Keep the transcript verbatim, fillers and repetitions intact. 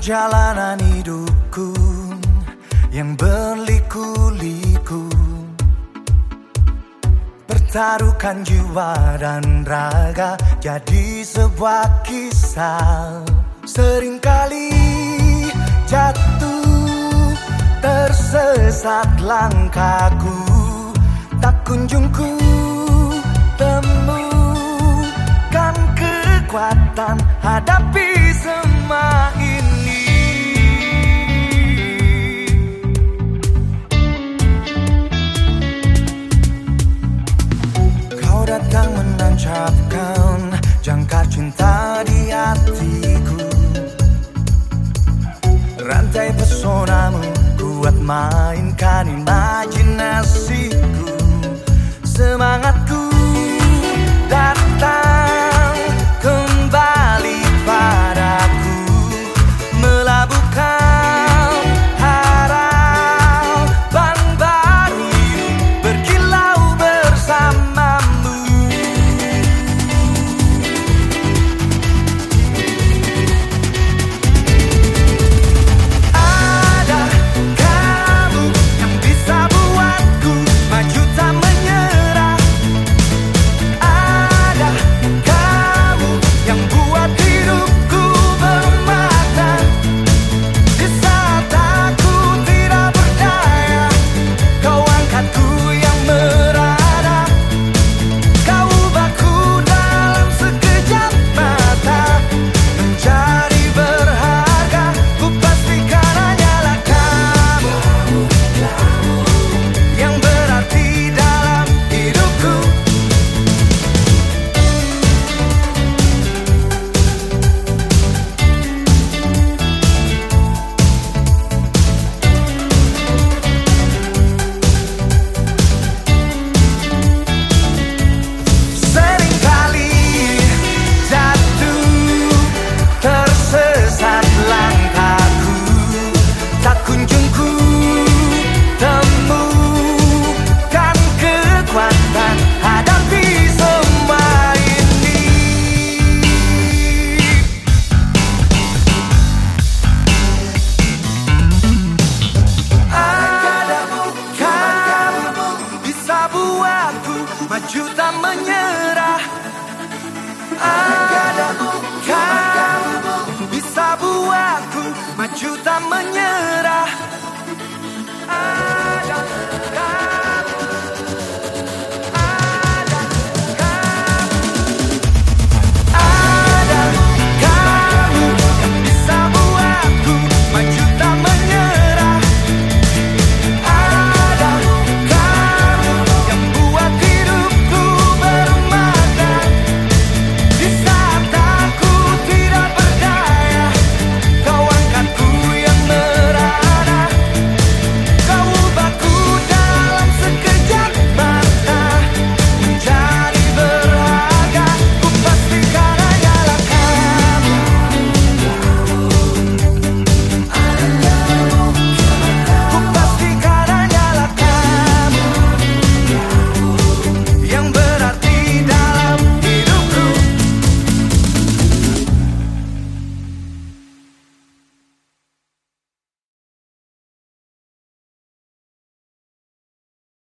Perjalanan hidupku yang berliku-liku, pertaruhkan jiwa dan raga jadi sebuah kisah. Seringkali jatuh, tersesat langkahku, tak kunjung ku temukan kekuatan hadapi semua ini. Kau datang menancapkan jangkar cinta di hatiku, rantai pesonamu kuat mainkan imajinasiku. Semangatku datang kembali padaku, melabuhkan harapan baru hidup berkilau bersamamu. Ada kamu yang bisa buatku maju tak menyerah. Ada kamu yang buat hidupku bermakna. Di saat aku tidak berdaya, kau angkatku yang merana. Kau ubahku dalam sekejap mata menjadi berharga. Ku pastikan hanyalah kamu yang berarti dalam hidupku. Seringkali jatuh, tersesat langkahku, tak kunjung ku temukan kekuatan hadapi semua ini. Ada kamu bisa buatku maju tak menyerah. Ada kamu bisa buatku maju tak menyerah.